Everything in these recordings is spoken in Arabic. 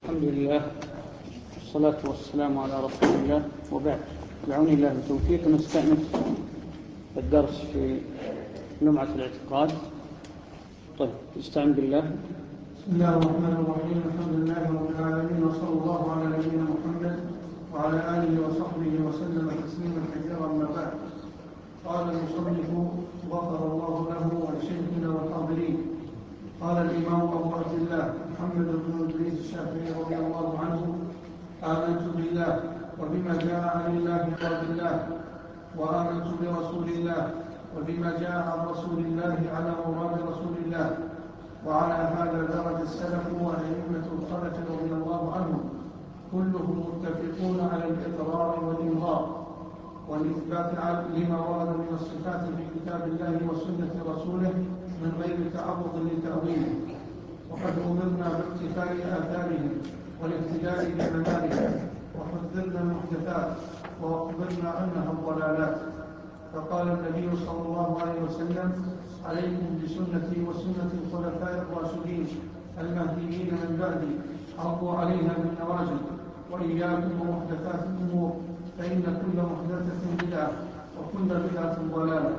الحمد لله والصلاة والسلام على رسول الله، وبعد. بعون الله التوفيق نستأنف الدرس في لمعة الاعتقاد. طيب، استعن بالله. بسم الله الرحمن الرحيم. الحمد لله رب العالمين، وصلى الله على نبينا محمد وعلى آله وصحبه وسلم تسليما كثيرا. ما بعد، قال المصنف غفر الله له ولشيخنا والحاضرين. قال الإمام أبو عبد الله محمد بن إدريس الشافعي رضي الله عنه: آمنت بالله وبما جاء عن الله مراد الله، وآمنت برسول الله وبما جاء عن رسول الله على مراد رسول الله. وعلى هذا درج السلف وأئمة الخلف رضي الله عنهم، كلهم متفقون على الإقرار والإنظار والإثبات لما ورد من الصفات في كتاب الله وسنة رسوله من غير تعرض لتأويله. وقد أمرنا باقتفاء آثارهم والاهتداء بمنارهم، وحذرنا المحدثات وأخبرنا أنها الضلالات. فقال النبي صلى الله عليه وسلم: عليكم بسنتي وسنة الخلفاء الراشدين المهديين من بعدي، عضوا عليها بالنواجذ، وإياكم ومحدثات الأمور، فإن كل محدثة بدعة وكل بدعة ضلالة.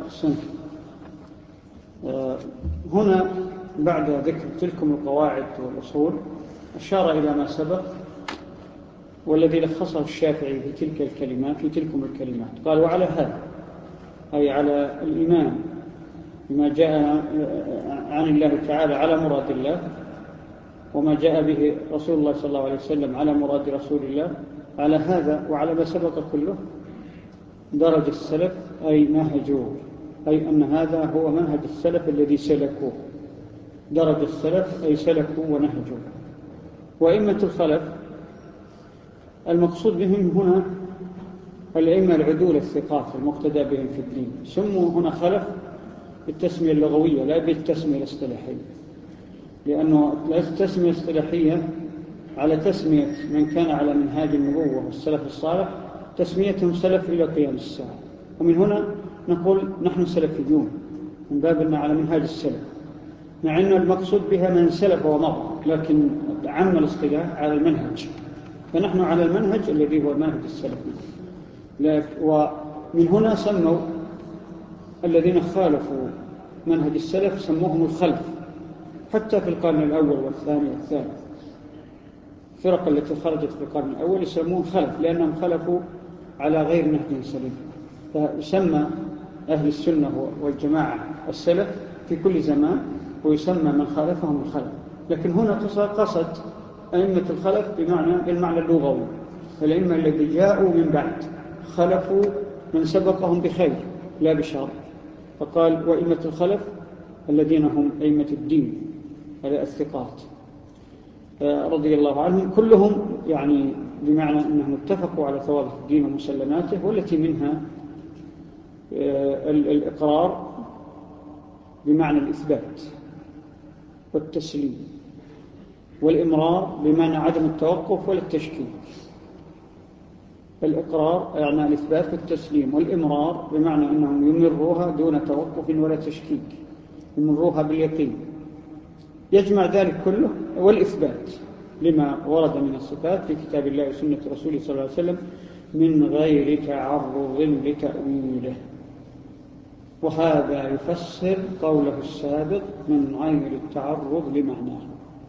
هنا بعد ذكر تلكم القواعد والأصول أشار إلى ما سبق، والذي لخصه الشافعي في تلك الكلمات في تلكم الكلمات. قال: وعلى هذا، أي على الإيمان بما جاء عن الله تعالى على مراد الله، وما جاء به رسول الله صلى الله عليه وسلم على مراد رسول الله، على هذا وعلى ما سبق كله درج السلف، أي نهجوه، أي أن هذا هو منهج السلف الذي سلكوه. درج السلف أي سلكوا ونهجوا. وأئمة الخلف المقصود بهم هنا الأئمة العدول الثقات المقتدى بهم في الدين. سموا هنا خلف بالتسمية اللغوية لا بالتسمية الاصطلاحية، لأنه التسمية الاصطلاحية على تسمية من كان على منهاج النبوة والسلف الصالح تسميتهم سلف إلى قيام الساعة. ومن هنا نقول نحن سلفيون من باب أننا على منهاج السلف، مع أن المقصود بها من سلف ومضى، لكن عم الاصطلاح على المنهج، فنحن على المنهج الذي هو المنهج السلفي. ومن هنا سموا الذين خالفوا منهج السلف سموهم الخلف، حتى في القرن الأول والثاني والثالث. الفرق التي خرجت في القرن الأول يسمون خلف لأنهم خلفوا على غير نهج سليم، فيسمى أهل السنة والجماعة السلف في كل زمان، ويسمى من خالفهم الخلف. لكن هنا قصد أئمة الخلف بالمعنى اللغوي، الأئمة الذين جاءوا من بعد خلفوا من سبقهم بخير لا بشر. فقال: وأئمة الخلف الذين هم أئمة الدين الثقات رضي الله عنهم، كلهم يعني بمعنى أنهم اتفقوا على ثوابت الدين ومسلماته، والتي منها الإقرار بمعنى الإثبات والتسليم، والإمرار بمعنى عدم التوقف ولا التشكيك. الإقرار يعني الإثبات والتسليم، والإمرار بمعنى أنهم يمروها دون توقف ولا تشكيك، يمروها باليقين. يجمع ذلك كله، والإثبات لما ورد من الصفات في كتاب الله وسنة رسوله صلى الله عليه وسلم من غير تعرض لتأويله. وهذا يفسر قوله السابق من غير التعرض لمعناه.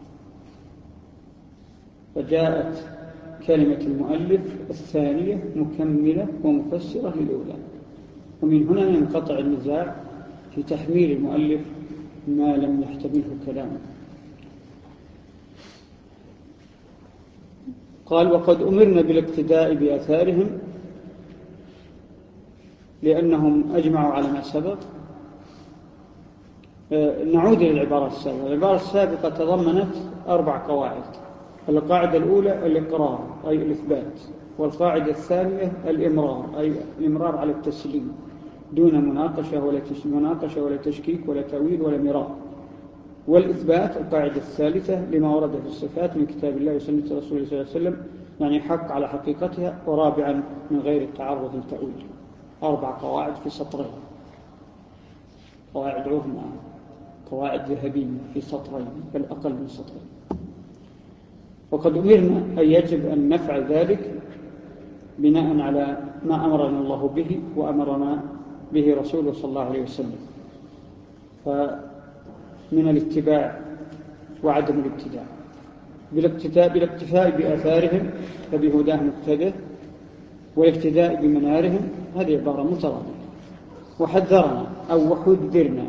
فجاءت كلمة المؤلف الثانية مكملة ومفسرة للأولى، ومن هنا ينقطع النزاع في تحميل المؤلف ما لم يحتمله كلامه. قال: وقد أمرنا بالاقتداء بآثارهم لأنهم أجمعوا على ما سبق. نعود إلى العبارة السابقة. العبارة السابقة تضمنت 4 قواعد. القاعدة الأولى الإقرار أي الإثبات، والقاعدة الثانية الإمرار أي الإمرار على التسليم دون مناقشة ولا تشكيك ولا تأويل ولا مراء، والإثبات القاعدة الثالثة لما ورد في الصفات من كتاب الله وسنة رسوله صلى الله عليه وسلم، يعني حق على حقيقتها. ورابعا من غير التعرض للتأويل. 4 قواعد في سطرين، قواعد عظمى، قواعد ذهبية في سطرين بل أقل من سطرين. وقد أمرنا أن يجب أن نفعل ذلك بناء على ما أمرنا الله به وأمرنا به رسوله صلى الله عليه وسلم. فمن الاتباع وعدم الابتداع، بالاقتفاء بآثارهم فبهداه مقتدى، والاقتداء بمنارهم، هذه عبارة مترادفة. وحذرنا أو وحذرنا،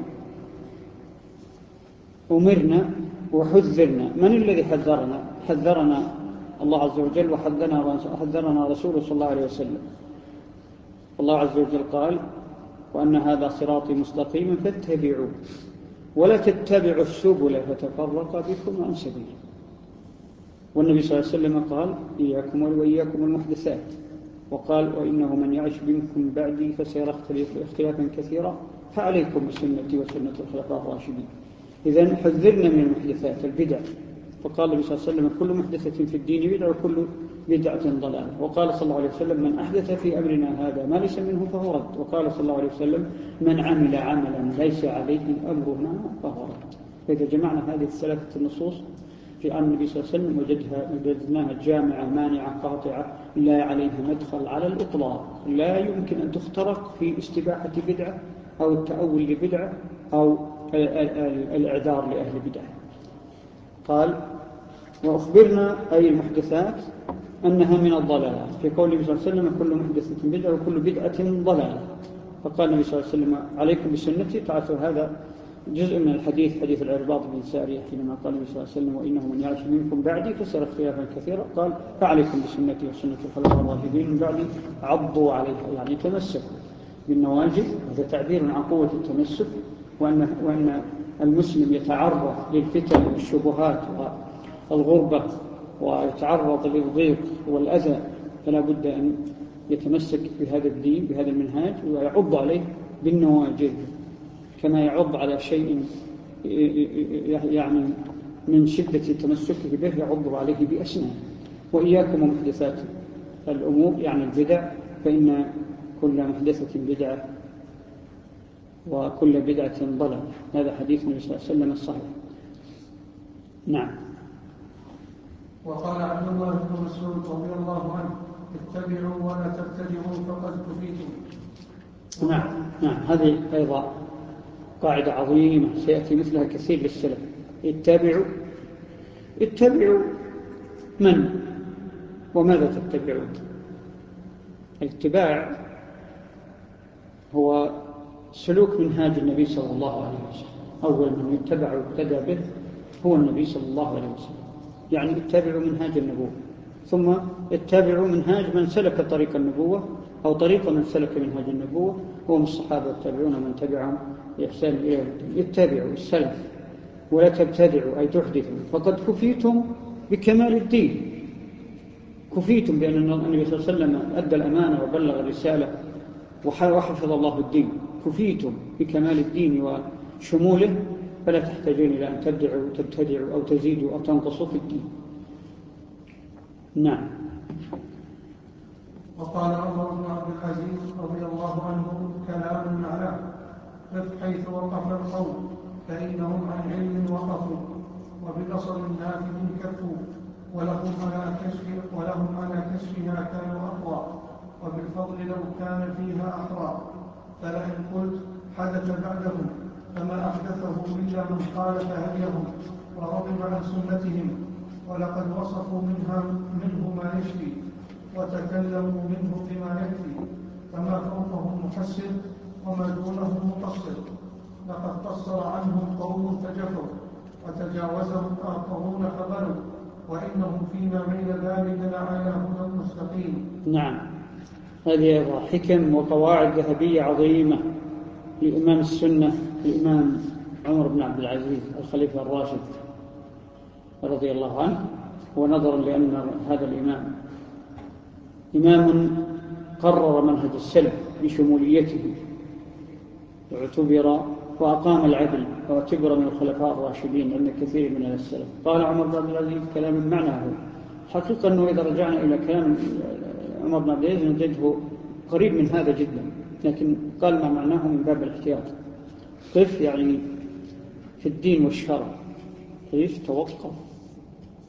أمرنا وحذرنا. من الذي حذرنا؟ حذرنا الله عز وجل، وحذرنا رسوله صلى الله عليه وسلم. الله عز وجل قال: وأن هذا صراطي مستقيما فاتبعوه ولا تتبعوا السبل فتفرق بكم عن سبيله. والنبي صلى الله عليه وسلم قال: إياكم وإياكم المحدثات، وقال: وإنه من يعش منكم بعدي فسيرى اختلافا كثيرا فعليكم بسنتي وسنة الخلفاء الراشدين. إذن حذرنا من المحدثات البدع، فقال النبي صلى الله عليه وسلم: كل محدثة في الدين بدعة وكل بدعة ضلالة. وقال صلى الله عليه وسلم: من أحدث في أمرنا هذا ما ليس منه فهو رد. وقال صلى الله عليه وسلم: من عمل عملا ليس عليه أمرنا فهو رد. فإذا جمعنا هذه الثلاثة النصوص في عن النبي صلى الله عليه وسلم وجدناها جامعة مانعة قاطعة لا عليها مدخل على الإطلاق، لا يمكن أن تخترق في استباحة بدعة أو التأول لبدعة أو الإعذار لأهل بدعة. قال: وأخبرنا أي المحدثات أنها من الضلالات، في قول النبي صلى الله عليه وسلم: كل محدثة بدعة وكل بدعة ضلالة. فقال النبي صلى الله عليه وسلم: عليكم بسنتي. تعرفوا هذا جزء من الحديث، حديث العرباض بن سارية، حينما قال النبي صلى الله عليه وسلم: وإنه من يعش منكم بعدي فسيرى اختلافا كثيرا. قال: فعليكم بسنتي وسنة الخلفاء الراشدين من بعدي عضوا عليها، يعني تمسكوا بالنواجذ. هذا تعبير عن قوة التمسك، وأن المسلم يتعرض للفتن والشبهات والغربة ويتعرض للضيق والأذى، فلا بد أن يتمسك بهذا الدين بهذا المنهاج ويعض عليه بالنواجذ، كما يعض على شيء يعني من شدة تمسكه به يعض عليه بأسنانه. وإياكم ومحدثات الأمور، يعني البدع، فإن كل محدثة بدعة وكل بدعة ضلالة. هذا حديث النبي صلى الله عليه وسلم الصحيح. نعم. وقال عبد الله بن مسعود رضي الله عنه: اتبعوا ولا تبتدعوا فقد كفيتم. نعم، هذه أيضا قاعدة عظيمة سيأتي مثلها كثير للسلف. اتبعوا من وماذا تتبعون؟ الاتباع هو سلوك منهاج النبي صلى الله عليه وسلم. أول من يتبع وابتدى به هو النبي صلى الله عليه وسلم، يعني اتبعوا منهاج النبوة، ثم اتبعوا منهاج من سلك طريق النبوة أو طريق من سلك منهاج النبوة، هم الصحابة والتابعون من تبعهم بإحسان إلى يوم الدين. اتبعوا السلف ولا تبتدعوا أي تحدثوا، فقد كفيتم بكمال الدين. كفيتم بأن النبي صلى الله عليه وسلم أدى الأمانة وبلغ الرسالة وحفظ الله الدين. كفيتم بكمال الدين وشموله، فلا تحتاجون إلى أن تبتدعوا أو تزيدوا أو تنقصوا في الدين. نعم. وقال عمر بن عبد العزيز رضي الله عنه: كلام معناه: قف حيث وقف القوم فإنهم عن علم وقفوا، وببصر نافذ كفوا، ولهم على كشفها كانوا أقوى، وبالفضل لو كان فيها أحرى. فلئن قلت حدث بعدهم فما أحدثه إلا من خالف هديهم ورغب عن سنتهم، ولقد وصفوا منه ما يشفي، وتكلموا منه بما يكفي، فما فوقه محسر وما دونه مقصر. لقد قصر عنهم قوم فجفوا، وتجاوزهم آخرون فغلوا، وإنهم فيما بين ذلك لعلى هدى مستقيم. نعم، هذه أيضا حكم وقواعد ذهبية عظيمة لإمام السنة الإمام عمر بن عبد العزيز الخليفة الراشد رضي الله عنه. ونظرا لأن هذا الإمام إمام قرر منهج السلف بشموليته واعتبر وأقام العدل واعتبر من الخلفاء الراشدين عند كثير من السلف. قال عمر بن عبد العزيز كلام معناه. حقيقة أنه إذا رجعنا إلى كلام عمر بن عبد العزيز نجده قريب من هذا جدا، لكن قال ما معناه من باب الاحتياط. قف يعني في الدين والشرع، كيف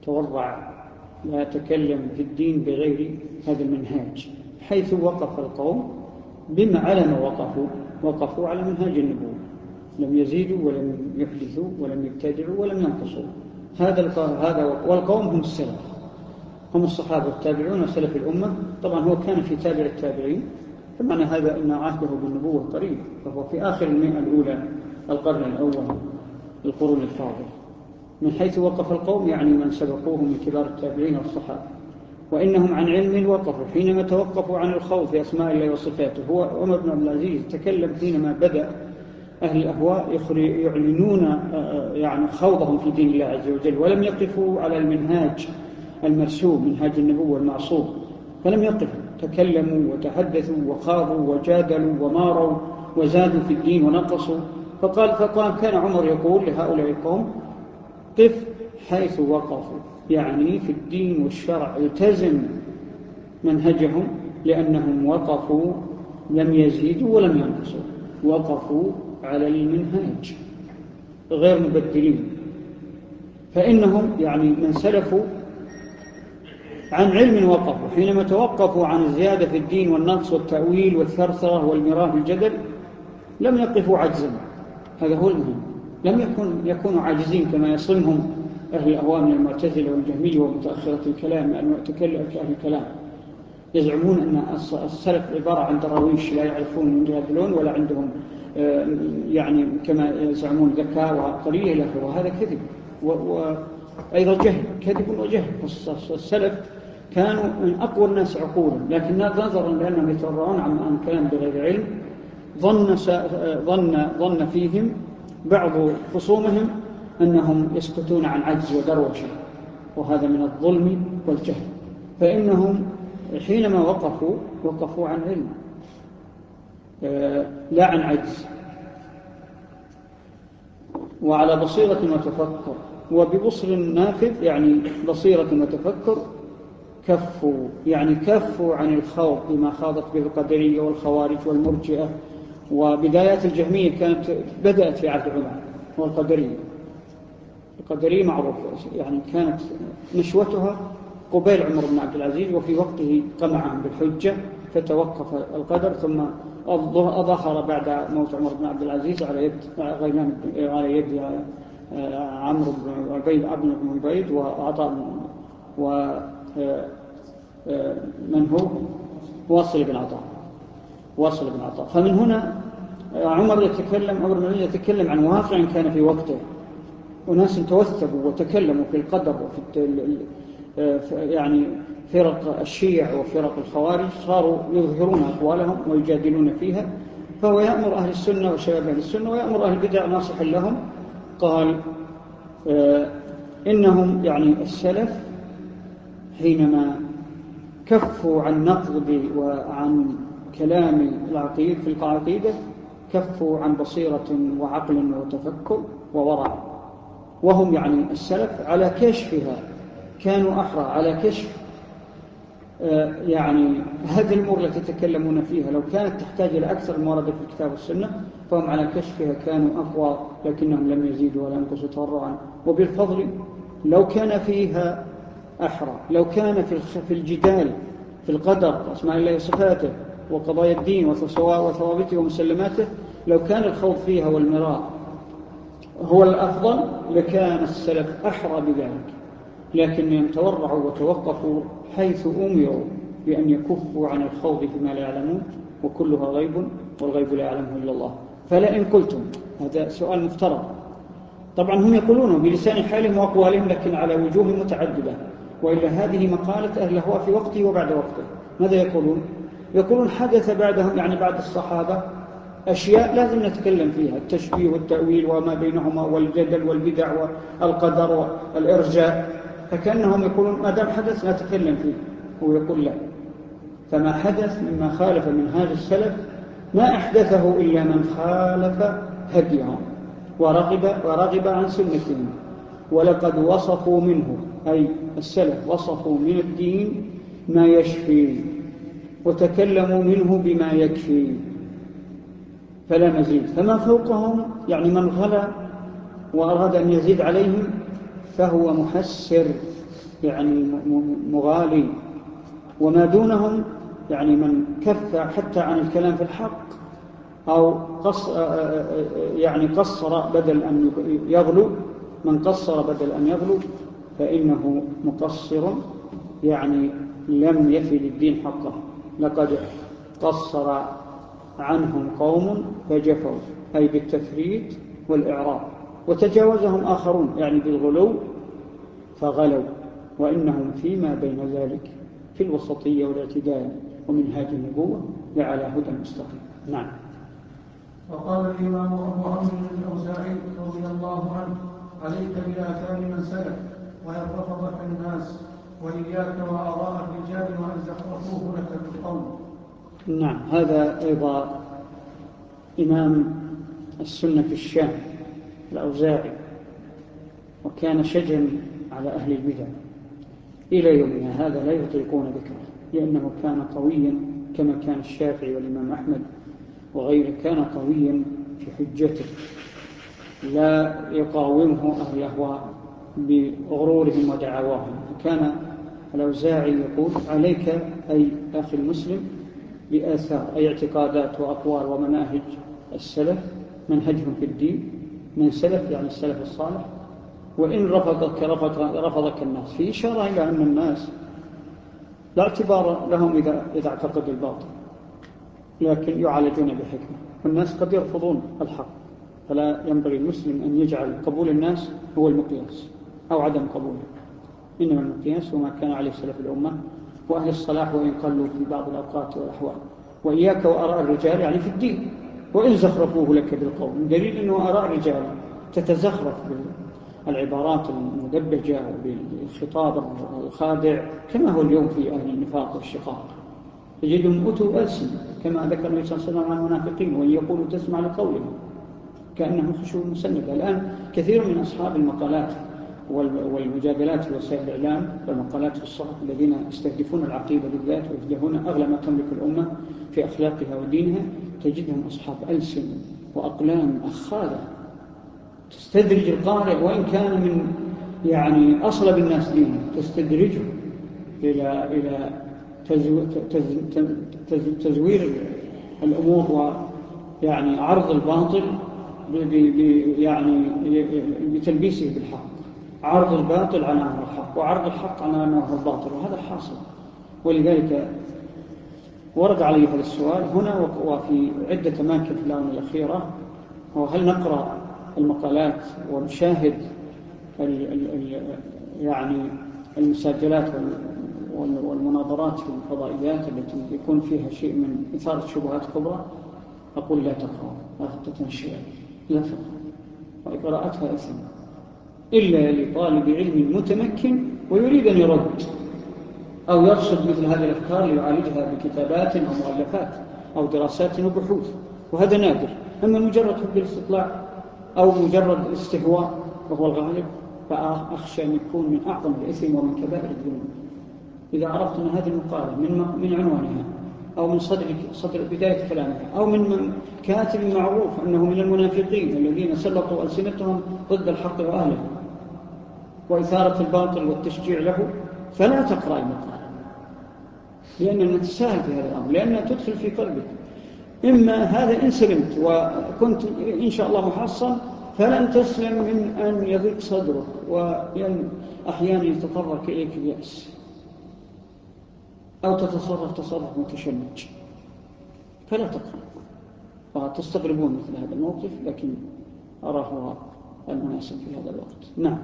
تورع، لا يتكلم في الدين بغير هذا المنهاج، حيث وقف القوم بما على ما وقفوا على منهاج النبوة، لم يزيدوا ولم يحدثوا ولم يبتدعوا ولم ينقصوا. هذا والقوم هم السلف، هم الصحابة والتابعون وسلف الأمة. طبعا هو كان في تابع التابعين، فمعنى هذا أن عهده بالنبوة قريب، فهو في آخر المئة الأولى القرن الأول القرون الفاضلة. من حيث وقف القوم يعني من سبقوه من كبار التابعين والصحابة، وإنهم عن علم وقفوا حينما توقفوا عن الخوض في أسماء الله وصفاته. هو عمر بن عبد العزيز تكلم حينما بدأ أهل الأهواء يعلنون يعني خوضهم في دين الله عز وجل، ولم يقفوا على المنهاج المرسوم، منهاج النبوة المعصوم، فلم يقفوا، تكلموا وتحدثوا وخاضوا وجادلوا وماروا وزادوا في الدين ونقصوا. فقال كان عمر يقول لهؤلاء القوم: قف حيث وقفوا، يعني في الدين والشرع، التزم منهجهم، لأنهم وقفوا لم يزيدوا ولم ينقصوا، وقفوا على المنهاج غير مبدلين. فإنهم يعني من سلفوا عن علم وقفوا حينما توقفوا عن الزيادة في الدين والنقص والتأويل والثرثرة والمراه بالجدل، لم يقفوا عجزا. هذا هو المهم، لم يكونوا عاجزين كما يصلهم أهل الأهواء من المعتزلة والجهمية ومتأخرة الكلام، أهل الكلام يزعمون أن السلف عبارة عن دراويش لا يعرفون يجادلون ولا عندهم يعني كما يزعمون ذكاء وعقلية إلى آخره، وهذا كذب وأيضا جهل، كذب وجهل. السلف كانوا من أقوى الناس عقولا، لكن نظرا لأنهم يتورعون عن كلام بغير علم ظن فيهم بعض خصومهم أنهم يسكتون عن عجز ودروشة، وهذا من الظلم والجهل. فإنهم حينما وقفوا عن علم لا عن عجز، وعلى بصيرة وتفكر، وببصر نافذ يعني بصيرة وتفكر. كفوا عن الخوض بما خاضت به القدرية والخوارج والمرجئة، وبدايات الجهمية كانت بدأت في عهد عمر. والقدرية معروف يعني كانت نشوتها قبيل عمر بن عبد العزيز، وفي وقته قمعهم بالحجة فتوقف القدر، ثم أظهر بعد موت عمر بن عبد العزيز على يد عمرو بن عبيد وعطاء ومن هو واصل بن عطاء. فمن هنا عمر بن عبد يتكلم عن واقع كان في وقته، وناس توثبوا وتكلموا في القدر وفي يعني فرق الشيع وفرق الخوارج صاروا يظهرون أقوالهم ويجادلون فيها. فهو يأمر أهل السنة وشباب أهل السنة ويأمر أهل البدع ناصحا لهم. قال إنهم يعني السلف حينما كفوا عن نقد وعن كلام العقيد في العقيدة، كفوا عن بصيرة وعقل وتفكر وورع، وهم يعني السلف على كشفها، كانوا أحرى على كشف يعني هذه الأمور التي تتكلمون فيها. لو كانت تحتاج إلى أكثر الموارد في الكتاب والسنة فهم على كشفها كانوا أقوى، لكنهم لم يزيدوا ولا ينقصوا تورعا. وبالفضل لو كان فيها أحرى، لو كان في الجدال في القدر أسماء الله وصفاته وقضايا الدين وثوابته ومسلماته، لو كان الخوض فيها والمراء هو الأفضل لكان السلف أحرى بذلك، لكنهم تورعوا وتوقفوا حيث أمروا بأن يكفوا عن الخوض فيما لا يعلمون، وكلها غيب والغيب لا يعلمه إلا الله. فلئن قلتم، هذا سؤال مفترض، طبعا هم يقولونه بلسان حالهم وأقوالهم لكن على وجوه متعددة، وإلا هذه مقالة أهل الهوى في وقته وبعد وقته. ماذا يقولون حدث بعدهم يعني بعد الصحابة أشياء لازم نتكلم فيها، التشبيه والتأويل وما بينهما والجدل والبدع والقدر والإرجاء، فكأنهم يقولون ما دام حدث نتكلم فيه. هو يقول لا، فما حدث مما خالف منهاج السلف ما أحدثه إلا من خالف هديهم ورغب عن سنتهم. ولقد وصفوا منه، أي السلف وصفوا من الدين ما يشفي، وتكلموا منه بما يكفي فلا مزيد. فما فوقهم يعني من غلا وأراد أن يزيد عليهم فهو محسر يعني مغالي، وما دونهم يعني من كف حتى عن الكلام في الحق أو قصر بدل أن يغلو، من قصر بدل أن يغلو فإنه مقصر، يعني لم يفي للدين حقه. لقد قصر عنهم قوم فجفوا، أي بالتفريط والإعراض، وتجاوزهم آخرون يعني بالغلو فغلوا، وإنهم فيما بين ذلك في الوسطية والاعتدال ومنهاج النبوة لعلى هدى مستقيم. نعم. وقال الإمام أبو عمرو الأوزاعي رضي الله عنه: عليك بآثار من سلف وإن رفضك الناس، وإياك وآراء الرجال وأن زخرفوه لك بالقول. نعم. هذا أيضا إمام السنة في الشام الأوزاعي، وكان شجا على أهل البدع إلى يومنا هذا، لا يطيقون ذكره، لأنه كان قويا كما كان الشافعي والإمام أحمد وغيره، كان قويا في حجته لا يقاومه أهل الأهواء بغرورهم ودعواهم. كان الأوزاعي يقول: عليك أي أخي المسلم بآثار، أي اعتقادات وأقوال ومناهج السلف، منهجهم في الدين من سلف يعني السلف الصالح، وإن رفضك الناس، في إشارة إلى أن الناس لا اعتبار لهم إذا اعتقدوا الباطل، لكن يعالجون بحكمة، والناس قد يرفضون الحق، فلا ينبغي المسلم أن يجعل قبول الناس هو المقياس أو عدم قبوله، إنما المقياس هو ما كان عليه سلف الأمة وأهل الصلاح وإن قلوا في بعض الأوقات والأحوال. وإياك وآراء الرجال يعني في الدين، وإن زخرفوه لك بالقول، دليل أنه آراء الرجال تتزخرف بالعبارات المدبجة وبالخطاب الخادع، كما هو اليوم في أهل النفاق والشقاق، تجدهم أتوا ألسن كما ذكر النبي صلى الله عليه وسلم عن المنافقين، وإن يقولوا تسمع لقولهم كأنهم خشوع مسندة. الآن كثير من أصحاب المقالات والمجادلات في وسائل الإعلام والمقالات في الصحف الذين يستهدفون العقيدة بالذات ويفدحون أغلى ما تملك الأمة في أخلاقها ودينها، تجدهم أصحاب ألسن وأقلام أخاذة تستدرج القارئ وإن كان من يعني أصلب الناس دينا، تستدرجه إلى تزوير الأمور ويعني عرض الباطل يعني بتلبيسه بالحق، عرض الباطل على أنه الحق وعرض الحق على أنه الباطل، وهذا الحاصل. ولذلك ورد عليه هذا السؤال هنا وفي عدة أماكن في الآونة الأخيرة: وهل نقرأ المقالات ونشاهد يعني المسجلات والمناظرات في الفضائيات التي يكون فيها شيء من إثارة شبهات كبرى؟ أقول: لا تقرأ، لا تتنشئ، لا تقرأ، وقراءتها إثم إلا لطالب علم متمكن ويريد أن يرد أو يرصد مثل هذه الأفكار ليعالجها بكتابات أو مؤلفات أو دراسات وبحوث، وهذا نادر. أما مجرد حب الاستطلاع أو مجرد الاستهواء وهو الغالب، فأخشى أن يكون من أعظم الإثم ومن كبائر الذنوب. إذا عرفت أن هذه المقالة من عنوانها أو من صدر بداية كلامها أو من كاتب معروف أنه من المنافقين الذين سلطوا ألسنتهم ضد الحق وأهله وإثارة الباطل والتشجيع له، فلا تقرأ المقالة، لأن المتساهل في هذا الأمر، لأنها تدخل في قلبك. إما هذا إن سلمت وكنت إن شاء الله محصن، فلن تسلم من أن يضيق صدرك وأحيانا يتطرق إليك اليأس أو تتصرف تصرف متشنج، فلا تقرأ. وتستغربون مثل هذا الموقف، لكن أراه المناسب في هذا الوقت. نعم.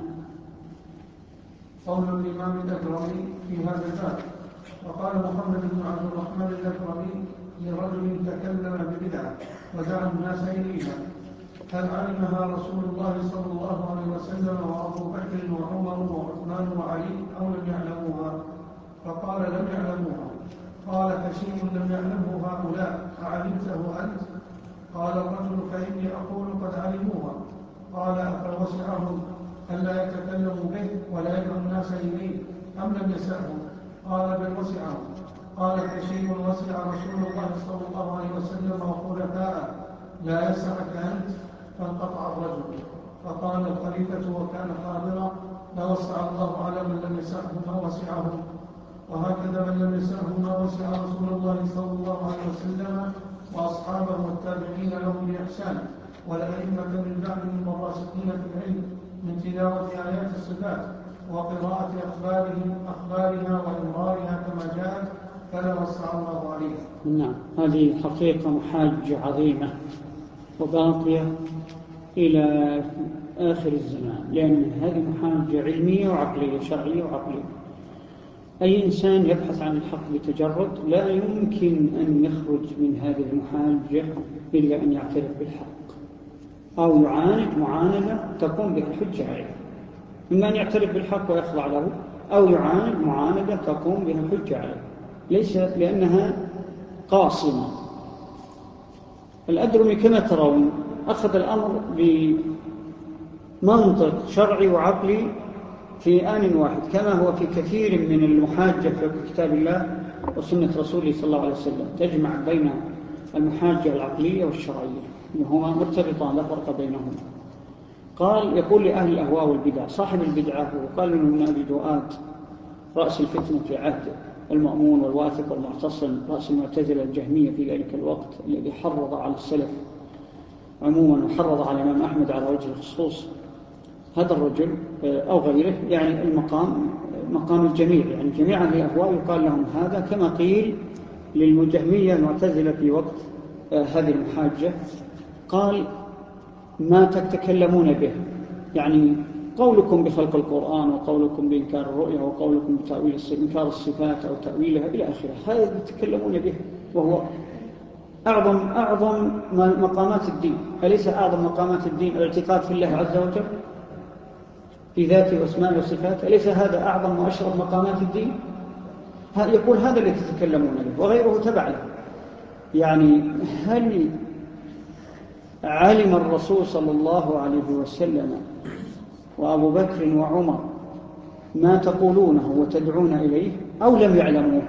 قول الإمام الأكرمي في هذا الباب: وقال محمد بن عبد الرحمن الأكرمي لرجل تكلم ببدعة ودعا الناس إليها: هل علمها رسول الله صلى الله عليه وسلم وأبو بكر وعمر وعثمان وعلي أو لم يعلموها؟ فقال: لم يعلموها. قال: فشيء لم يعلمه هؤلاء أعلمته أنت؟ قال الرجل: فإني أقول قد علموها. قال: أفوسعهم ألا يتكلموا به ولا يدعو الناس إليه أم لم يسعهم؟ قال: بل وسعهم. قال: فشيء وسع رسول الله صلى الله عليه وسلم وخلفاءه لا يسعك أنت؟ فانقطع الرجل. فقال الخليفة وكان حاضرا: لوسع الله على من لم يسعه ما وسعه، وهكذا من لم يسعه ما وسع رسول الله صلى الله عليه وسلم وأصحابه والتابعين لهم بإحسان والأئمة من بعدهم والراسخين في العلم من تلاوة آيات الصفات وقراءة أخبارها وإمرارها كما جاءت، فلا وسع الله عليه. نعم، هذه حقيقة محاجة عظيمة وباقية إلى آخر الزمان، لأن هذه محاجة علمية وعقلية، شرعية وعقلية. أي إنسان يبحث عن الحق بتجرد لا يمكن أن يخرج من هذه المحاجة إلا أن يعترف بالحق أو يعاند معاندة تقوم بها الحجة عليه. إما أن يعترف بالحق ويخضع له، أو يعاند معاندة تقوم بها الحجة عليه، ليس لأنها قاصمة. الأدرمي كما ترون أخذ الأمر بمنطق شرعي وعقلي في آن واحد، كما هو في كثير من المحاجة في كتاب الله وسنة رسوله صلى الله عليه وسلم، تجمع بين المحاجة العقلية والشرعية وهما مرتبطان لا فرق بينهما. قال يقول لأهل الأهواء والبدع صاحب البدعة، وقال له من أبي دؤاد رأس الفتنة في عهد المأمون والواثق والمعتصم، رأس المعتزلة الجهمية في ذلك الوقت، الذي حرض على السلف عموما وحرض على الإمام أحمد على وجه الخصوص. هذا الرجل أو غيره يعني المقام مقام الجميع، يعني جميع أهل الأهواء يقال لهم هذا، كما قيل للجهمية المعتزلة في وقت هذه المحاجة. قال ما تتكلمون به، يعني قولكم بخلق القرآن وقولكم بإنكار الرؤية وقولكم بتأويل إنكار الصفات أو تأويلها إلى آخره، هذا تتكلمون به وهو أعظم مقامات الدين. أليس أعظم مقامات الدين الاعتقاد في الله عز وجل في ذاته واسمائه وصفاته؟ أليس هذا أعظم وأشرف مقامات الدين؟ يقول هذا الذي تتكلمون به وغيره تبع له. يعني هل علم الرسول صلى الله عليه وسلم وأبو بكر وعمر ما تقولونه وتدعون إليه أو لم يعلموه؟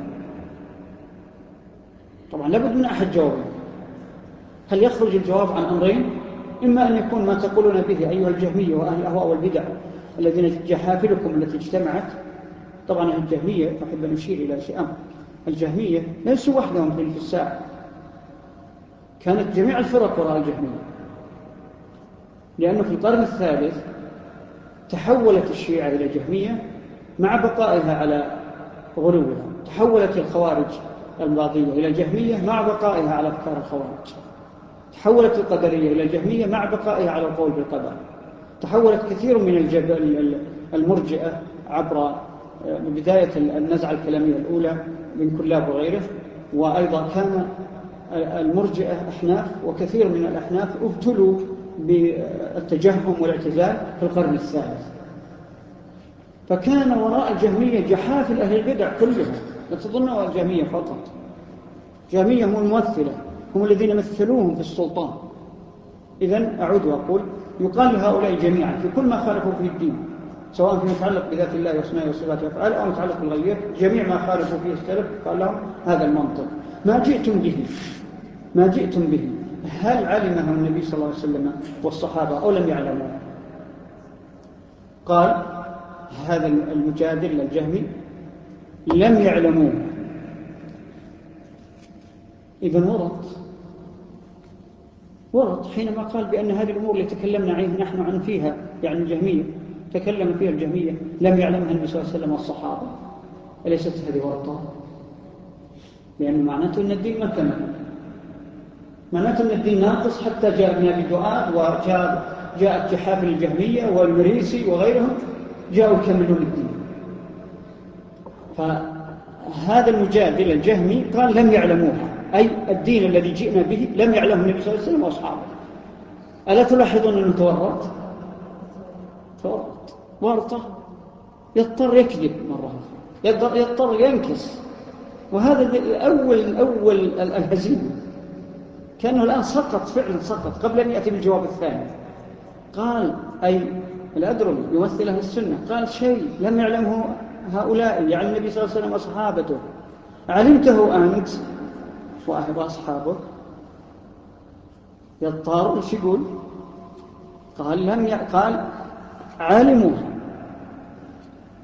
طبعا لابد من أحد جوابين. هل يخرج الجواب عن أمرين؟ إما أن يكون ما تقولون به أيها الجهمية وأهل الأهواء والبدع الذين جحافلكم التي اجتمعت. طبعا الجهمية أحب أن أشير إلى شيء أمر، الجهمية ليسوا وحدهم في الساعة، كانت جميع الفرق وراء الجهمية، لأنه في القرن الثالث تحولت الشيعة إلى جهمية مع بقائها على غلوها، تحولت الخوارج الباطنية إلى جهمية مع بقائها على أفكار الخوارج، تحولت القدرية إلى جهمية مع بقائها على القول بالقدر، تحولت كثير من المرجئة عبر بداية النزعة الكلامية الأولى من كلاب وغيره، وأيضا كان المرجئة أحناف، وكثير من الأحناف ابتلوا بالتجهم والاعتزال في القرن الثالث. فكان وراء الجهمية جحافل أهل البدع كلها، لا تظنوا الجهمية فقط، الجهمية هم الممثلة، هم الذين مثلوهم في السلطان. إذن أعود وأقول يقال لهؤلاء جميعا في كل ما خالفوا فيه الدين، سواء فيما يتعلق بذات الله واسمائه وصفاته وأفعاله أو يتعلق بالغير، جميع ما خالفوا فيه السلف قال لهم هذا المنطق. ما جئتم به هل علمه النبي صلى الله عليه وسلم والصحابة أو لم يعلموا؟ قال هذا المجادل الجهمي لم يعلموه. إذن ورط حينما قال بأن هذه الأمور اللي تكلمنا نحن عن فيها، يعني الجهمية تكلم فيها الجهمية لم يعلمها النبي صلى الله عليه وسلم والصحابة، أليست هذه ورطة؟ لأن معناته أن الدين ما كمل، معناته أن الدين ناقص حتى جاء ابن أبي دؤاد وجاءت جحافل الجهمية والمريسي وغيرهم جاءوا يكملون الدين. فهذا المجادل الجهمي قال لم يعلموها، أي الدين الذي جئنا به لم يعلمه النبي صلى الله عليه وسلم وأصحابه. ألا تلاحظون أنه تورط ورطة، يضطر يكذب مرة، يضطر ينكس، وهذا أول الهزيمة، كأنه الآن سقط فعلا، سقط قبل أن يأتي بالجواب الثاني. قال أي الأدرمي يمثل أهل السنة، قال شيء لم يعلمه هؤلاء يعني النبي صلى الله عليه وسلم وصحابته، علمته أنت وأصحابك. يضطر ايش يقول؟ قال علموا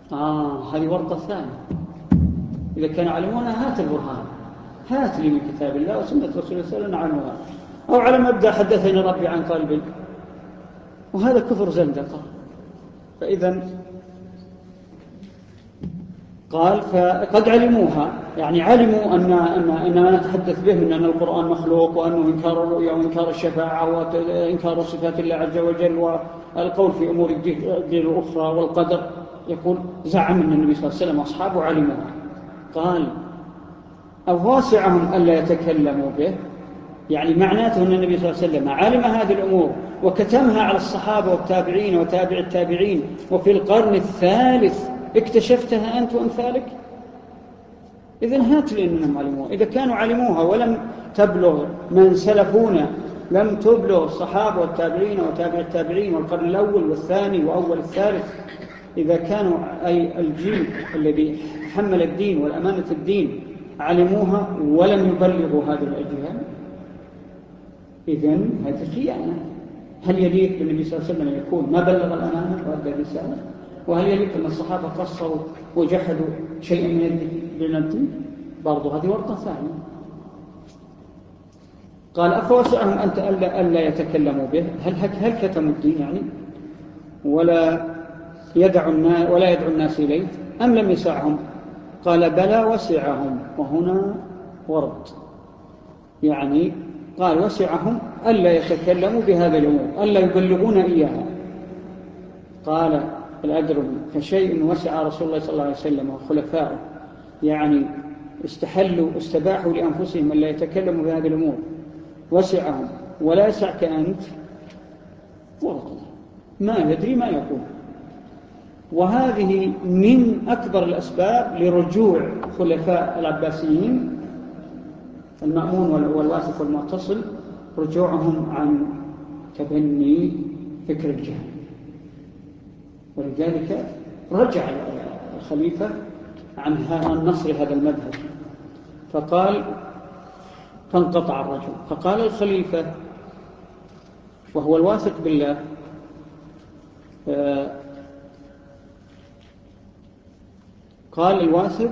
هذه ورطة ثانية. إذا كانوا علمونا هات البرهان، هات لي من كتاب الله وسنة رسول الله صلى الله عليه وسلم عنها، أو على مبدأ حدثني ربي عن قلبي، وهذا كفر زندقة. فإذا قال فقد علموها، يعني علموا أن ما نتحدث به من أن القرآن مخلوق، وأنه إنكار الرؤيا وإنكار الشفاعة وإنكار صفات الله عز وجل والقول في أمور الدين الأخرى والقدر. يقول زعم أن النبي صلى الله عليه وسلم وأصحابه علموها. قال أواسعهم ألا يتكلموا به، يعني معناته أن النبي صلى الله عليه وسلم علم هذه الأمور وكتمها على الصحابة والتابعين وتابع التابعين، وفي القرن الثالث اكتشفتها أنت وأمثالك. إذن هات لي أنهم علموها. إذا كانوا علموها ولم تبلغ من سلفونا، لم تبلغ الصحابة والتابعين وتابع التابعين والقرن الأول والثاني وأول الثالث، إذا كانوا أي الجيل الذي حمل الدين والأمانة الدين علموها ولم يبلغوا هذه الأجيال، إذن هذه خيانة. هل يليق بالنبي صلى الله عليه وسلم أن يكون ما بلغ الأمانة وأدى الرسالة؟ وهل يليق أن الصحابة قصروا وجحدوا شيئا من الدين؟ برضو هذه ورطة ثانية. قال أفوسعهم أنت ألا يتكلموا به؟ هل كتموا الدين يعني ولا يدعو الناس إليه، أم لم يسعهم؟ قال بلى وسعهم، وهنا ورد، يعني قال وسعهم ألا يتكلموا بهذه الأمور، ألا يبلغون إياها. قال الأدرمي فشيء وسع رسول الله صلى الله عليه وسلم وخلفائه، يعني استباحوا لأنفسهم ألا يتكلموا بهذه الأمور، وسعهم ولا يسعك أنت، ورد ما يدري ما يقول. وهذه من أكبر الأسباب لرجوع خلفاء العباسيين المأمون والواثق والمعتصم، رجوعهم عن تبني فكر الجهل. ولذلك رجع الخليفة عن نصر هذا المذهب، فقال فانقطع الرجل. فقال الخليفة وهو الواثق بالله قال الواثق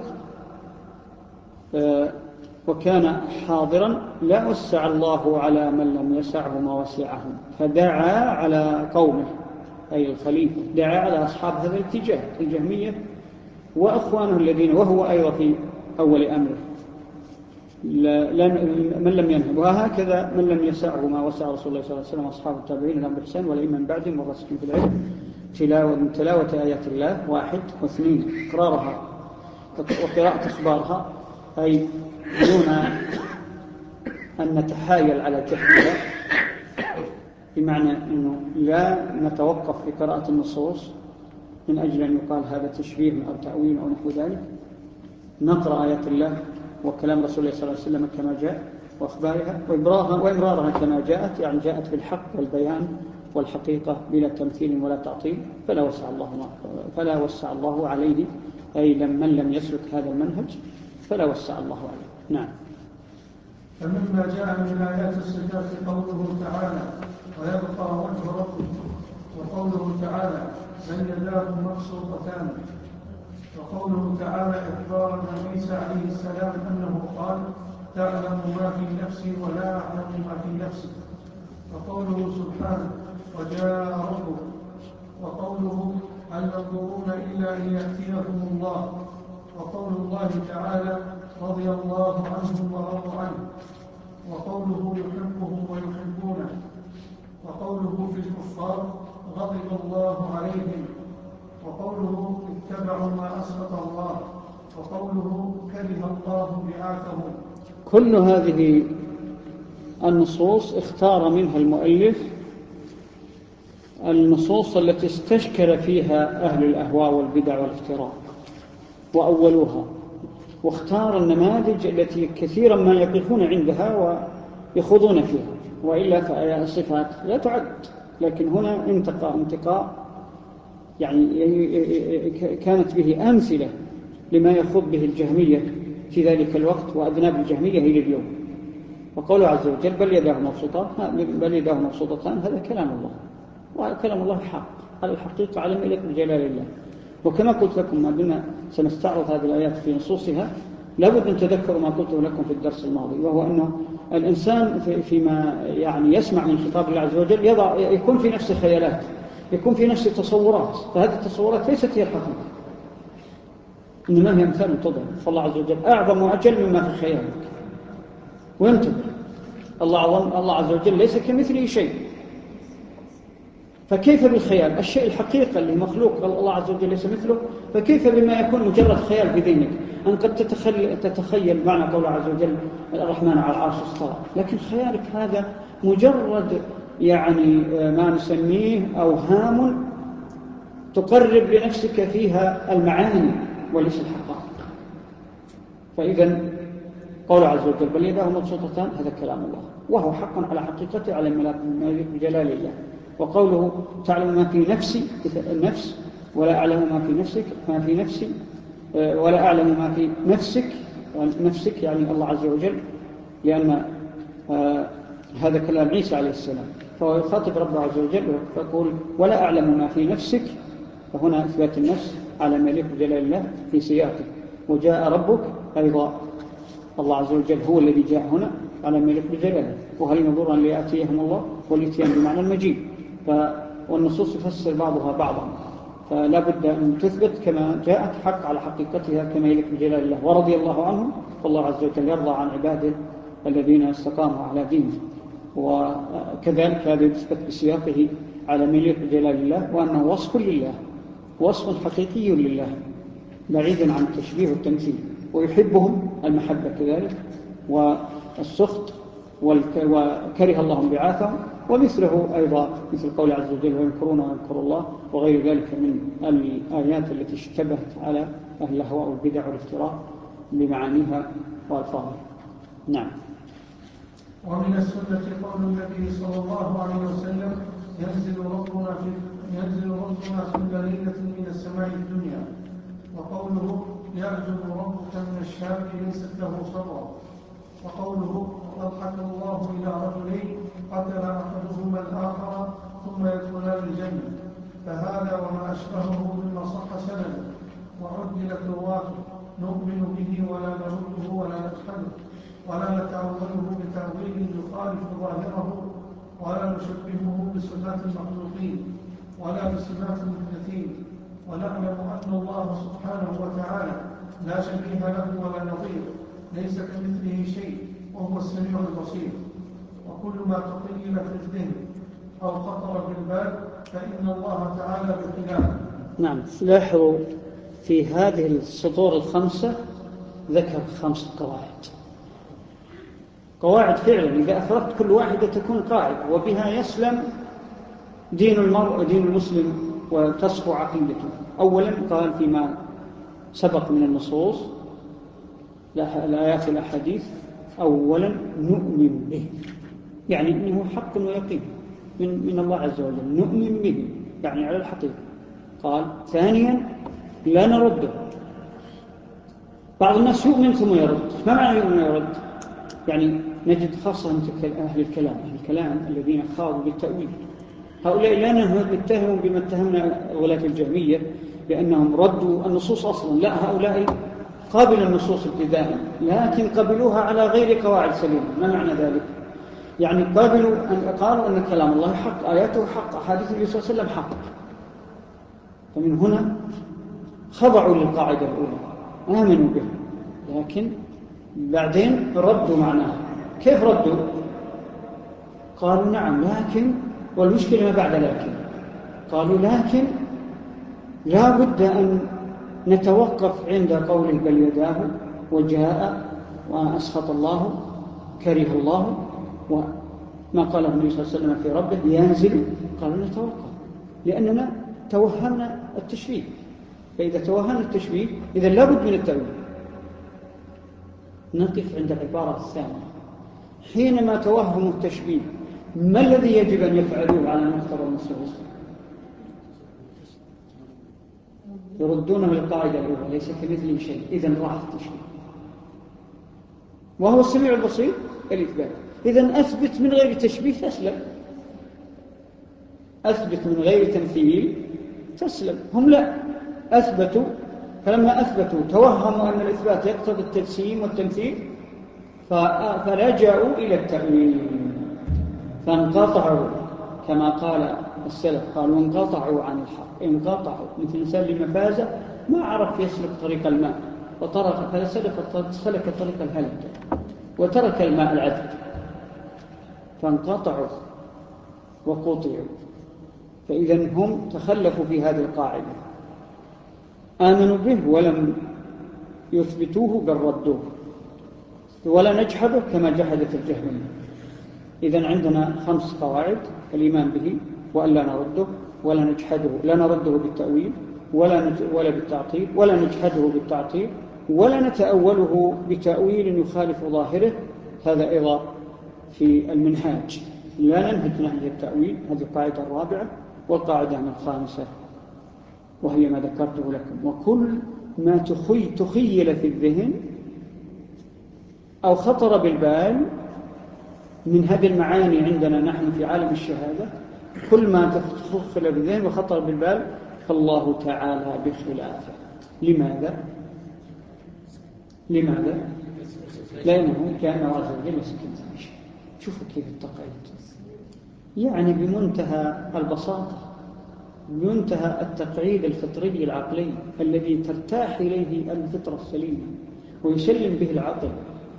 وكان حاضرا لا وسع الله على من لم يسعه ما وسعهم، فدعا على قومه أي الخليفة، دعا على أصحاب هذا الاتجاه الجهمية وأخوانه الذين وهو أيضا في أول أمره من لم ينهب. وهكذا من لم يسعه ما وسع رسول الله صلى الله عليه وسلم أصحاب التابعين لهم بإحسان والإيمان بعدهم والراسخين في العلم تلاوة آيات الله 1 و2 إقرارها وقراءة أخبارها، أي دون أن نتحايل على جهلها، بمعنى أنه لا نتوقف في قراءة النصوص من أجل أن يقال هذا تشبيه أو تأويل أو نحو ذلك. نقرأ آيات الله وكلام رسول الله صلى الله عليه وسلم كما جاء وأخبارها وإمرارها كما جاءت، يعني جاءت بالحق والبيان والحقيقة بلا تمثيل ولا تعطيل، فلا وسع الله عليه، أي من لم يسلك هذا المنهج فلا وسع الله عليه. نعم. فمما جاء من آيات الصفات قوله تعالى ويبقى وجه ربك، وقوله تعالى بل يداه مبسوطتان، وقوله تعالى إخبارا عن عيسى عليه السلام أنه قال تعلم ما في نفسي ولا أعلم ما في نفسك، وقوله سبحانه وجاء ربك، وقوله هل ينظرون إلا أن يأتيهم الله، وقول الله تعالى رضي الله عنهم ورضوا عنه، وقوله يحبهم ويحبونه، وقوله في الكفار غضب الله عليهم، وقوله اتبعوا ما أسخط الله، وقوله كره الله بعاثهم. كل هذه النصوص اختار منها المؤلف النصوص التي استشكل فيها أهل الأهواء والبدع والافتراء وأولوها، واختار النماذج التي كثيرا ما يقفون عندها ويخوضون فيها، وإلا فالصفات لا تعد. لكن هنا انتقاء يعني كانت به أمثلة لما يخوض به الجهمية في ذلك الوقت وأذناب الجهمية إلى اليوم. وقوله عز وجل بل يداه مبسوطتان، هذا كلام الله، وكلام الله حق على الحقيقة على ملك بجلال الله. وكما قلت لكم ما دمنا سنستعرض هذه الآيات في نصوصها لابد أن تذكروا ما قلته لكم في الدرس الماضي، وهو أنه الإنسان فيما يعني يسمع من خطاب الله عز وجل يكون في نفسه خيالات، يكون في نفسه تصورات، فهذه التصورات ليست هي الحقيقة، إنما هي أمثال تضرب. فالله عز وجل أعظم وأجل مما في خيالك. وانتبه، الله عز وجل ليس كمثله شيء، فكيف بالخيال؟ الشيء الحقيقة اللي مخلوق الله عز وجل ليس مثله، فكيف بما يكون مجرد خيال في ذهنك؟ أن قد تتخيل معنى قول عز وجل الرحمن على العرش استوى، لكن خيالك هذا مجرد يعني ما نسميه أوهام تقرب لنفسك فيها المعاني وليس الحقائق. فإذا قول عز وجل بل يداه مبسوطتان هذا كلام الله، وهو حق على حقيقته على ملك جلال الله. وقوله تعلم ما في نفسي النفس ولا أعلم ما في نفسك، ما في نفسي ولا أعلم ما في نفسك يعني الله عز وجل، لأن هذا كلام عيسى عليه السلام، فهو يخاطب ربه عز وجل فيقول ولا أعلم ما في نفسك، فهنا إثبات النفس على ملك جلال الله في سياقه. وجاء ربك أيضا الله عز وجل هو الذي جاء هنا على ملك جلاله، وهل ينظر أن ليأتيهم الله والإتيان بمعنى المجيء، والنصوص تفسر بعضها بعضا، فلا بد أن تثبت كما جاءت حق على حقيقتها كملك جلال الله. ورضي الله عنهم، فالله عز وجل يرضى عن عباده الذين استقاموا على دينه، وكذلك هذا يثبت بسياقه على ملك جلال الله، وأنه وصف لله، وصف حقيقي لله بعيدا عن التشبيه والتمثيل. ويحبهم المحبة كذلك، والسخط، وكره الله انبعاثهم، ومثله أيضا مثل قول عز وجل ويمكرون ويمكر الله، وغير ذلك من الآيات التي اشتبهت على أهل الأهواء والبدع والافتراء بمعانيها وألفاظها. نعم. ومن السنة قول النبي صلى الله عليه وسلم ينزل ربنا كل ليلة من السماء الدنيا، وقوله يعجب ربك من الشاب ليست له صبر، وقوله وقد حكى الله إلى رجلين قتل أحدهما الآخر ثم يدخلان الجنة، فهذا وما أشبهه مما صح سنده وعدلت رواته نؤمن به ولا نرده ولا نجحده ولا نتأوله بتأويل يخالف ظاهره ولا نشبهه بصفات المخلوقين ولا بصفات المحدثين، ونعلم أن الله سبحانه وتعالى لا شبيه له ولا نظير، ليس كمثله شيء وهو السميع البصير. وكل ما تقيل في الذهن أو خطر بالبال فإن الله تعالى بخلافه. نعم. لاحظوا في هذه السطور الخمسة ذكر 5 قواعد فعلا إذا أفردت كل واحدة تكون قاعدة، وبها يسلم دين المرء ودين المسلم وتصفو عقيدته. أولا قال فيما سبق من النصوص الآيات الأحاديث أولا نؤمن به، يعني إنه حق ويقين من الله عز وجل، نؤمن به يعني على الحقيقة. قال ثانيا لا نرده. بعض الناس يؤمن ثم يرد. ما معنى يؤمن ويرد؟ يعني نجد خاصة أهل الكلام الذين خاضوا بالتأويل، هؤلاء لا نتهمهم بما اتهمنا غلاة الجهمية بأنهم ردوا النصوص أصلا، لا، هؤلاء قابل النصوص ابتداء لكن قبلوها على غير قواعد سليمة. ما معنى ذلك؟ يعني قالوا أن كلام الله حق، آياته حق، أحاديث النبي صلى الله عليه وسلم حق، فمن هنا خضعوا للقاعدة الأولى آمنوا بها، لكن بعدين ردوا معناها. كيف ردوا؟ قالوا نعم لكن، والمشكلة ما بعد لكن، قالوا لكن لا بد أن نتوقف عند قوله بل يداه وجاء وأسخط الله كره الله وما قاله النبي صلى الله عليه وسلم في ربه ينزل. قالوا نتوقف لأننا توهمنا التشبيه، فإذا توهمنا التشبيه إذا لا بد من التأويل. نقف عند العبارة الثانية، حينما توهم التشبيه ما الذي يجب أن يفعلوه على مقتضى النصوص؟ يردونه للقاعدة الأولى ليس كمثله شيء، إذن راح التشبيه، وهو السميع البصير الإثبات. إذن أثبت من غير تشبيه تسلم، أثبت من غير تمثيل تسلم. هم لا، فلما أثبتوا توهموا أن الإثبات يقتضي التجسيم والتمثيل، فلجأوا إلى التأويل، فانقطعوا كما قال السلف، قالوا انقطعوا عن الحق، انقطعوا مثل الإنسان لمفازة ما عرف يسلك طريق الماء فسلك طريق الهلك وترك الماء العذب، فانقطعوا وقطعوا. فإذا هم تخلفوا في هذه القاعدة، آمنوا به ولم يثبتوه بل ردوه، ولا نجحده كما جحدت الجهمية. إذن عندنا 5 قواعد: الإيمان به وألا نرده، ولا نجحده، لا نرده بالتأويل ولا بالتعطيل، ولا نجحده بالتعطيل، ولا نتأوله بتأويل يخالف ظاهره. هذا أيضا في المنهاج، لا ننهج نهج التأويل. هذه القاعدة الرابعة. والقاعدة الخامسة وهي ما ذكرته لكم: وكل ما تخيل في الذهن أو خطر بالبال من هذه المعاني عندنا نحن في عالم الشهادة، كل ما تخيل في الذهن وخطر بالبال فالله تعالى بخلافه. لماذا؟ لأنه عز وجل سكن. شوفوا كيف التقعيد، يعني بمنتهى البساطة، بمنتهى التقعيد الفطري العقلي الذي ترتاح إليه الفطرة السليمة ويسلم به العقل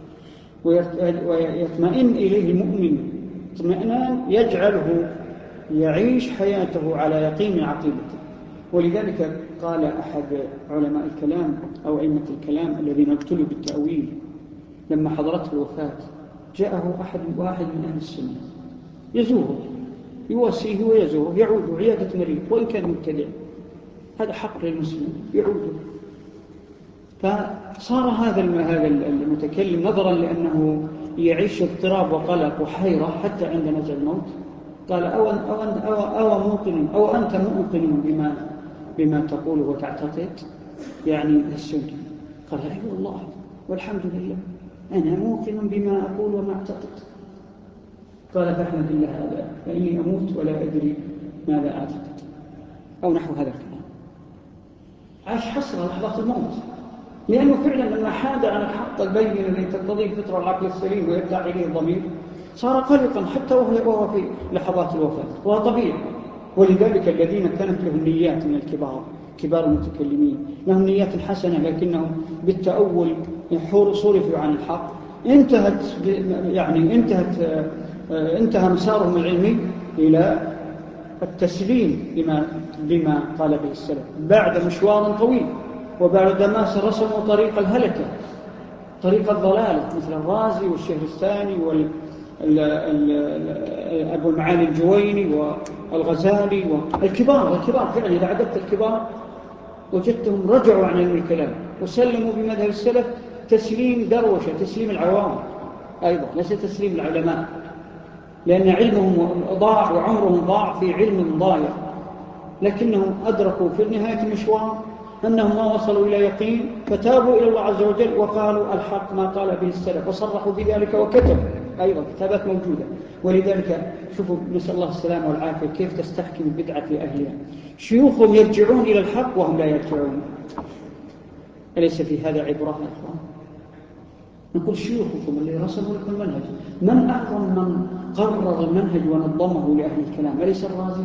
ويطمئن إليه المؤمن اطمئنان يجعله يعيش حياته على يقين عقيدته. ولذلك قال أحد علماء الكلام أو أئمة الكلام الذين ابتلوا بالتأويل لما حضرته الوفاة، جاءه واحد من أهل السنة يزوره، يواسيه ويزوره، يعود عيادة مريض وإن كان مبتدع، هذا حق للمسلم، يعوده. فصار هذا المتكلم نظرا لأنه يعيش اضطراب وقلق وحيرة حتى عند نزع الموت، قال أو أنت موقن بما تقوله وتعتقد، يعني السنة. قال أي والله والحمد لله أنا موقن بما أقول وما أعتقد. قال فاحمد الله هذا فإني أموت ولا أدري ماذا أعتقد، أو نحو هذا الكلام. عاش حسرة لحظة الموت، لأنه فعلا لما حاد عن الحق البين الذي تقتضيه الفطرة العقل السليم ويرجع إليه الضمير صار قلقا حتى وهو في لحظات الوفاة، وهو طبيعي. ولذلك الذين كانت لهم نيات من كبار المتكلمين لهم نيات حسنة لكنهم بالتأول صرفوا عن الحق، انتهى مسارهم العلمي إلى التسليم بما قال به السلف بعد مشوار طويل، وبعد ما رسموا طريق الهلكة، طريق الضلال، مثل الرازي والشهرستاني أبو المعالي الجويني والغزالي والكبار فعلا. إذا عددت الكبار وجدتهم رجعوا عن علم الكلام وسلموا بمذهب السلف تسليم دروشة، تسليم العوام أيضا، ليس تسليم العلماء، لأن علمهم ضاع وعمرهم ضاع في علم ضايع، لكنهم أدركوا في نهاية المشوار أنهم ما وصلوا إلى يقين فتابوا إلى الله عز وجل وقالوا الحق ما قال به السلف وصرحوا بذلك وكتبوا أيضا كتابات موجودة. ولذلك شوفوا نسأل الله السلامة والعافية كيف تستحكم البدعة في أهلها، شيوخهم يرجعون إلى الحق وهم لا يرجعون. أليس في هذا عبرة يا إخوان؟ نقول شيوخكم اللي رسموا لكم المنهج، من أعظم من قرر المنهج ونظمه لأهل الكلام؟ أليس الرازي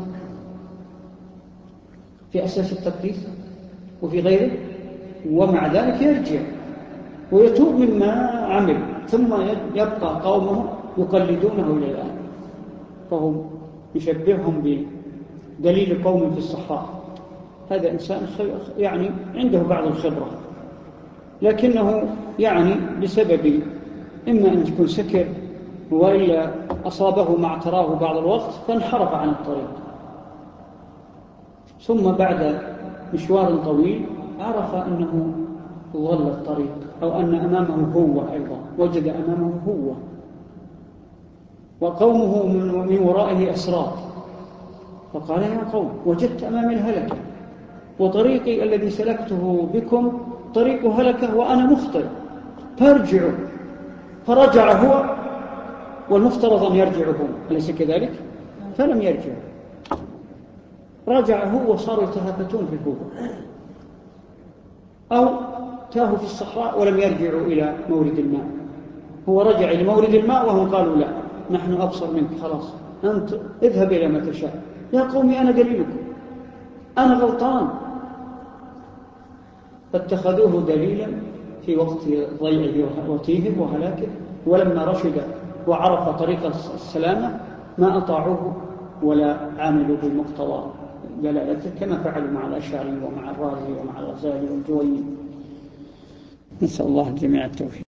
في أساس التقديس وفي غيره؟ ومع ذلك يرجع ويتوب مما عمل، ثم يبقى قومه يقلدونه إلى الآن، فهم يشبههم بدليل قوم في الصحراء. هذا إنسان يعني عنده بعض الخبرة، لكنه يعني بسبب إما أن يكون سكر وإلا أصابه ما اعتراه بعض الوقت فانحرف عن الطريق، ثم بعد مشوار طويل عرف أنه ضل الطريق أو أن أمامه هو، أيضا وجد أمامه هو وقومه من ورائه أسرار، فقال يا قوم وجدت أمامي الهلكة وطريقي الذي سلكته بكم طريق هلكة وأنا مخطئ فارجعوا. فرجع هو والمفترض أن يرجع هم، أليس كذلك؟ فلم يرجع، رجع هو وصاروا يتهافتون في الهوى. أو تاهوا في الصحراء ولم يرجعوا إلى مورد الماء. هو رجع إلى مورد الماء وهم قالوا لا، نحن أبصر منك، خلاص أنت اذهب إلى ما تشاء. يا قومي أنا دليلكم، أنا غلطان. فاتخذوه دليلا في وقت ضيعه وتيهه وهلاكه، ولما رشد وعرف طريق السلامة ما أطاعوه ولا عاملوا بمقتضى دلالته، كما فعلوا مع الأشعري ومع الرازي ومع الغزالي والجويني. نسأل الله الجميع التوفيق.